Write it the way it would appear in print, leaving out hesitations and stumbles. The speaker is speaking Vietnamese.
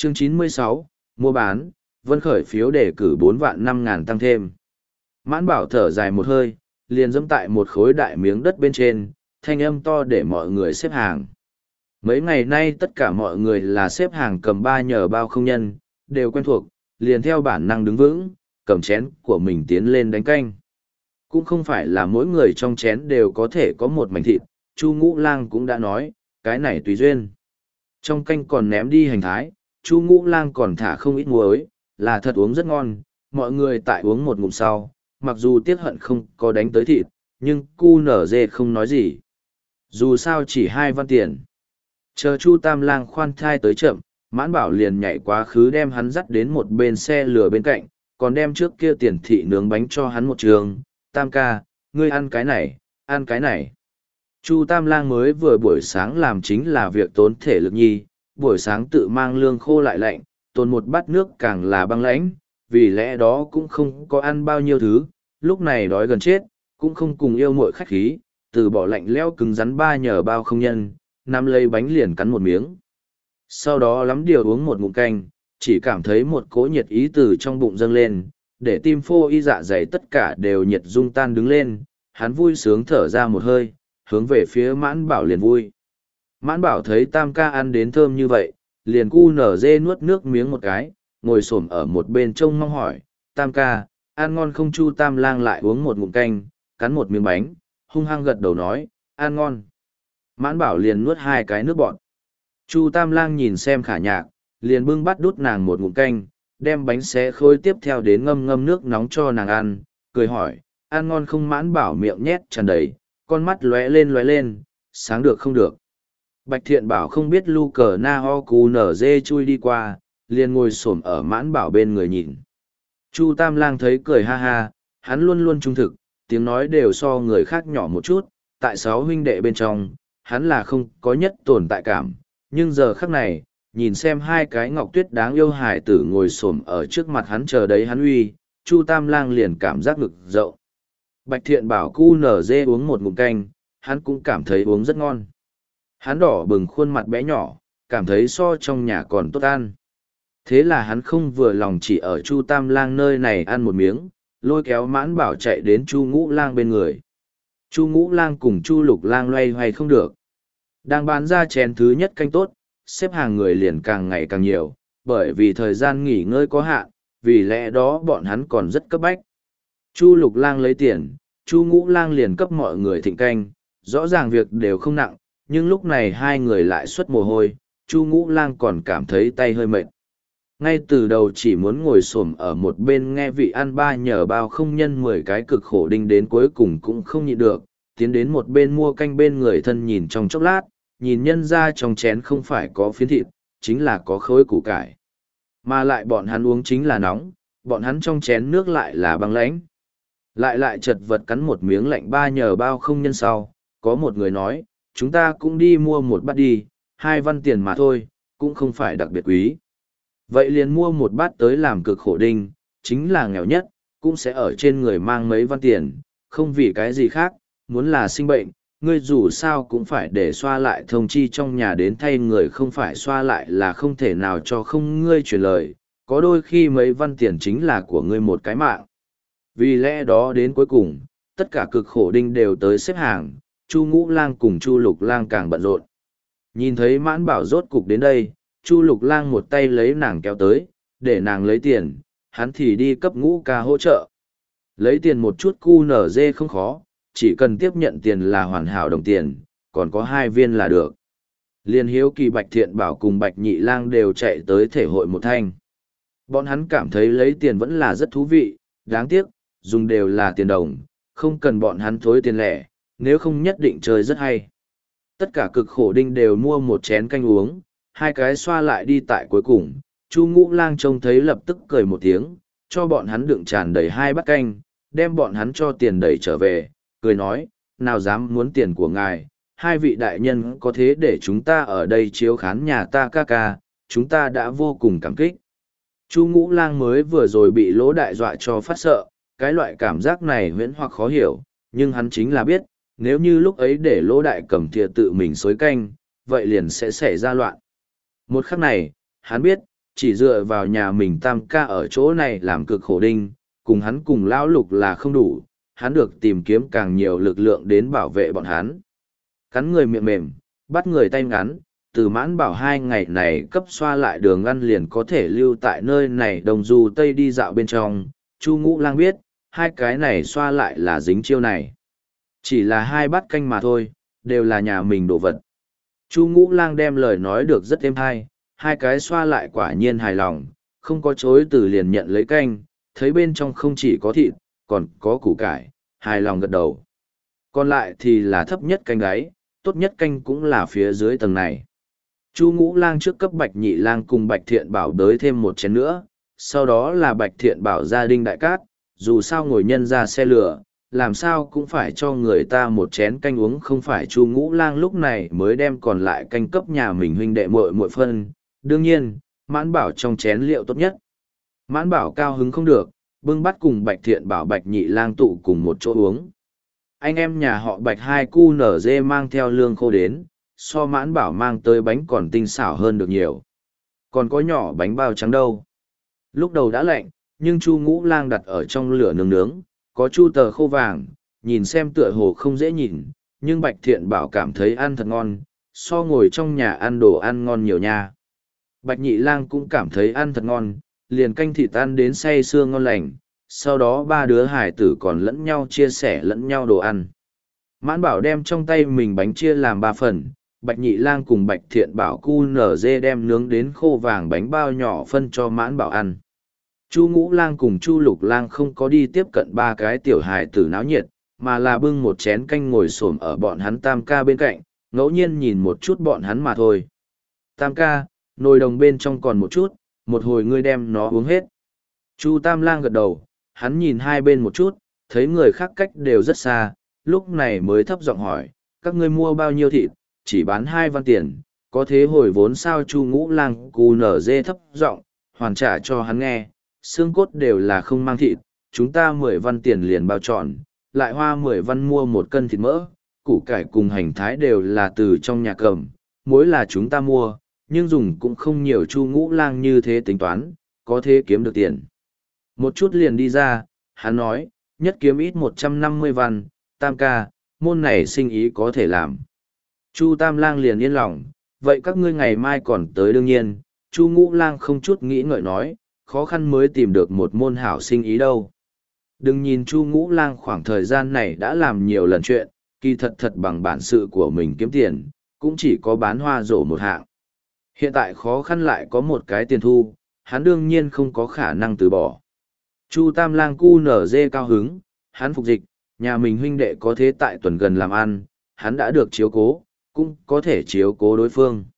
Chương 96, mua bán, Vân khởi phiếu đề cử 4 vạn 5 ngàn tăng thêm. Mãn Bảo thở dài một hơi, liền dẫm tại một khối đại miếng đất bên trên, thanh âm to để mọi người xếp hàng. Mấy ngày nay tất cả mọi người là xếp hàng cầm ba nhờ bao không nhân, đều quen thuộc, liền theo bản năng đứng vững, cầm chén của mình tiến lên đánh canh. Cũng không phải là mỗi người trong chén đều có thể có một mảnh thịt, Chu Ngũ Lang cũng đã nói, cái này tùy duyên. Trong canh còn ném đi hành thái, Chu Ngũ Lang còn thả không ít muối, là thật uống rất ngon, mọi người tại uống một ngụm sau, mặc dù tiếc hận không có đánh tới thịt, nhưng cu nở dê không nói gì. Dù sao chỉ 2 văn tiền. Chờ Chu Tam Lang khoan thai tới chậm, Mãn Bảo liền nhảy quá khứ đem hắn dắt đến một bên xe lửa bên cạnh, còn đem trước kia tiền thị nướng bánh cho hắn một trường. Tam ca, ngươi ăn cái này, ăn cái này. Chu Tam Lang mới vừa buổi sáng làm chính là việc tốn thể lực nhi, buổi sáng tự mang lương khô lại lạnh, tồn một bát nước càng là băng lãnh, vì lẽ đó cũng không có ăn bao nhiêu thứ, lúc này đói gần chết, cũng không cùng yêu muội khách khí, từ bỏ lạnh lẽo cứng rắn ba nhờ bao không nhân, nắm lấy bánh liền cắn một miếng. Sau đó lắm điều uống một ngụm canh, chỉ cảm thấy một cỗ nhiệt ý từ trong bụng dâng lên, để tim phô y dạ dày tất cả đều nhiệt dung tan đứng lên, hắn vui sướng thở ra một hơi, hướng về phía Mãn Bảo liền vui. Mãn Bảo thấy Tam ca ăn đến thơm như vậy, liền cu nở dê nuốt nước miếng một cái, ngồi xổm ở một bên trông mong hỏi, Tam ca, ăn ngon không? Chu Tam Lang lại uống một ngụm canh, cắn một miếng bánh, hung hăng gật đầu nói, ăn ngon. Mãn Bảo liền nuốt 2 cái nước bọt. Chu Tam Lang nhìn xem Khả Nhạc, liền bưng bắt đút nàng một ngụm canh, đem bánh xé khối tiếp theo đến ngâm ngâm nước nóng cho nàng ăn, cười hỏi, ăn ngon không? Mãn Bảo miệng nhét tràn đầy, con mắt lóe lên, sáng được không được. Bạch Thiện Bảo không biết lu cờ na ho cú nở dê chui đi qua, liền ngồi xổm ở Mãn Bảo bên người nhìn. Chu Tam Lang thấy cười ha ha, hắn luôn luôn trung thực, tiếng nói đều so người khác nhỏ một chút, tại 6 huynh đệ bên trong, hắn là không có nhất tồn tại cảm, nhưng giờ khắc này, nhìn xem 2 cái ngọc tuyết đáng yêu hài tử ngồi xổm ở trước mặt hắn chờ đấy hắn uy, Chu Tam Lang liền cảm giác ngực rộng. Bạch Thiện Bảo cu nở dê uống một ngụm canh, hắn cũng cảm thấy uống rất ngon. Hắn đỏ bừng khuôn mặt bé nhỏ, cảm thấy so trong nhà còn tốt ăn. Thế là hắn không vừa lòng chỉ ở Chu Tam Lang nơi này ăn một miếng, lôi kéo Mãn Bảo chạy đến Chu Ngũ Lang bên người. Chu Ngũ Lang cùng Chu Lục Lang loay hoay không được. Đang bán ra chén thứ nhất canh tốt, xếp hàng người liền càng ngày càng nhiều, bởi vì thời gian nghỉ ngơi có hạn, vì lẽ đó bọn hắn còn rất cấp bách. Chu Lục Lang lấy tiền, Chu Ngũ Lang liền cấp mọi người thịnh canh, rõ ràng việc đều không nặng, nhưng lúc này 2 người lại xuất mồ hôi, Chu Ngũ Lang còn cảm thấy tay hơi mệt. Ngay từ đầu chỉ muốn ngồi xổm ở một bên nghe vị ăn ba nhờ bao không nhân 10 cái cực khổ đinh đến cuối cùng cũng không nhịn được, tiến đến một bên mua canh bên người thân nhìn trong chốc lát, nhìn nhân ra trong chén không phải có phiến thịt, chính là có khối củ cải. Mà lại bọn hắn uống chính là nóng, bọn hắn trong chén nước lại là băng lãnh. Lại chật vật cắn một miếng lạnh ba nhờ bao không nhân sau, có một người nói, chúng ta cũng đi mua một bát đi, 2 văn tiền mà thôi, cũng không phải đặc biệt quý. Vậy liền mua một bát tới làm cực khổ đinh, chính là nghèo nhất, cũng sẽ ở trên người mang mấy văn tiền, không vì cái gì khác, muốn là sinh bệnh, ngươi dù sao cũng phải để xoa lại thông chi trong nhà đến thay người, không phải xoa lại là không thể nào cho không ngươi truyền lời, có đôi khi mấy văn tiền chính là của ngươi một cái mạng. Vì lẽ đó đến cuối cùng, tất cả cực khổ đinh đều tới xếp hàng, Chu Ngũ Lang cùng Chu Lục Lang càng bận rộn. Nhìn thấy Mãn Bảo rốt cục đến đây, Chu Lục Lang một tay lấy nàng kéo tới, để nàng lấy tiền, hắn thì đi cấp Ngũ ca hỗ trợ. Lấy tiền một chút cu nở dê không khó, chỉ cần tiếp nhận tiền là hoàn hảo đồng tiền, còn có 2 viên là được. Liên hiếu kỳ Bạch Thiện Bảo cùng Bạch Nhị Lang đều chạy tới thể hội một thanh. Bọn hắn cảm thấy lấy tiền vẫn là rất thú vị, đáng tiếc, dùng đều là tiền đồng, không cần bọn hắn thối tiền lẻ, nếu không nhất định chơi rất hay. Tất cả cực khổ đinh đều mua một chén canh uống, 2 cái xoa lại đi tại cuối cùng, Chu Ngũ Lang trông thấy lập tức cười một tiếng, cho bọn hắn đựng tràn đầy 2 bát canh, đem bọn hắn cho tiền đẩy trở về, cười nói, nào dám muốn tiền của ngài, 2 vị đại nhân có thế để chúng ta ở đây chiếu khán nhà ta ca ca, chúng ta đã vô cùng cảm kích. Chu Ngũ Lang mới vừa rồi bị Lỗ Đại dọa cho phát sợ, cái loại cảm giác này huyễn hoặc khó hiểu, nhưng hắn chính là biết, nếu như lúc ấy để Lỗ Đại cầm thìa tự mình xối canh, vậy liền sẽ xảy ra loạn. Một khắc này, hắn biết, chỉ dựa vào nhà mình tam ca ở chỗ này làm cực khổ đinh, cùng hắn cùng lão lục là không đủ, hắn được tìm kiếm càng nhiều lực lượng đến bảo vệ bọn hắn. Cắn người miệng mềm, bắt người tay ngắn, từ Mãn Bảo 2 ngày này cấp xoa lại đường ăn liền có thể lưu tại nơi này đồng du tây đi dạo bên trong. Chu Ngũ Lang biết, hai cái này xoa lại là dính chiêu này. Chỉ là 2 bát canh mà thôi, đều là nhà mình đồ vật. Chu Ngũ Lang đem lời nói được rất êm hay, hai cái xoa lại quả nhiên hài lòng, không có chối từ liền nhận lấy canh, thấy bên trong không chỉ có thịt, còn có củ cải, hài lòng gật đầu. Còn lại thì là thấp nhất canh gáy, tốt nhất canh cũng là phía dưới tầng này. Chu Ngũ Lang trước cấp Bạch Nhị Lang cùng Bạch Thiện Bảo đới thêm một chén nữa, sau đó là Bạch Thiện Bảo gia đình đại cát, dù sao ngồi nhân ra xe lửa, làm sao cũng phải cho người ta một chén canh uống, không phải. Chu Ngũ Lang lúc này mới đem còn lại canh cấp nhà mình huynh đệ muội phân, đương nhiên, Mãn Bảo trong chén liệu tốt nhất. Mãn Bảo cao hứng không được, bưng bắt cùng Bạch Thiện Bảo Bạch Nhị Lang tụ cùng một chỗ uống. Anh em nhà họ Bạch 2 cu nở dê mang theo lương khô đến, so Mãn Bảo mang tới bánh còn tinh xảo hơn được nhiều. Còn có nhỏ bánh bao trắng đâu. Lúc đầu đã lạnh, nhưng Chu Ngũ Lang đặt ở trong lửa nướng nướng, có chu tờ khô vàng, nhìn xem tựa hồ không dễ nhìn, nhưng Bạch Thiện Bảo cảm thấy ăn thật ngon, so ngồi trong nhà ăn đồ ăn ngon nhiều nha. Bạch Nhị Lang cũng cảm thấy ăn thật ngon, liền canh thịt ăn đến say sưa ngon lành, sau đó 3 đứa hải tử còn lẫn nhau chia sẻ lẫn nhau đồ ăn. Mãn Bảo đem trong tay mình bánh chia làm 3 phần, Bạch Nhị Lang cùng Bạch Thiện Bảo cu nở dê đem nướng đến khô vàng bánh bao nhỏ phân cho Mãn Bảo ăn. Chu Ngũ Lang cùng Chu Lục Lang không có đi tiếp cận 3 cái tiểu hài tử náo nhiệt, mà là bưng một chén canh ngồi xổm ở bọn hắn tam ca bên cạnh, ngẫu nhiên nhìn một chút bọn hắn mà thôi. Tam ca, nồi đồng bên trong còn một chút, một hồi ngươi đem nó uống hết. Chu Tam Lang gật đầu, hắn nhìn hai bên một chút, thấy người khác cách đều rất xa, lúc này mới thấp giọng hỏi, các ngươi mua bao nhiêu thịt, chỉ bán 2 văn tiền, có thế hồi vốn sao? Chu Ngũ Lang cù nở dê thấp giọng, hoàn trả cho hắn nghe, xương cốt đều là không mang thịt, chúng ta 10 văn tiền liền bao trọn, lại hoa 10 văn mua 1 cân thịt mỡ, củ cải cùng hành thái đều là từ trong nhà cầm, muối là chúng ta mua, nhưng dùng cũng không nhiều. Chu Ngũ Lang như thế tính toán, có thế kiếm được tiền. Một chút liền đi ra, hắn nói, nhất kiếm ít 150 văn, Tam ca, môn này sinh ý có thể làm. Chu Tam Lang liền yên lòng, vậy các ngươi ngày mai còn tới. Đương nhiên, Chu Ngũ Lang không chút nghĩ ngợi nói, khó khăn mới tìm được một môn hảo sinh ý đâu. Đừng nhìn Chu Ngũ Lang khoảng thời gian này đã làm nhiều lần chuyện, kỳ thật thật bằng bản sự của mình kiếm tiền, cũng chỉ có bán hoa rổ một hạng. Hiện tại khó khăn lại có một cái tiền thu, hắn đương nhiên không có khả năng từ bỏ. Chu Tam Lang cu nở dê cao hứng, hắn phục dịch, nhà mình huynh đệ có thế tại tuần gần làm ăn, hắn đã được chiếu cố, cũng có thể chiếu cố đối phương.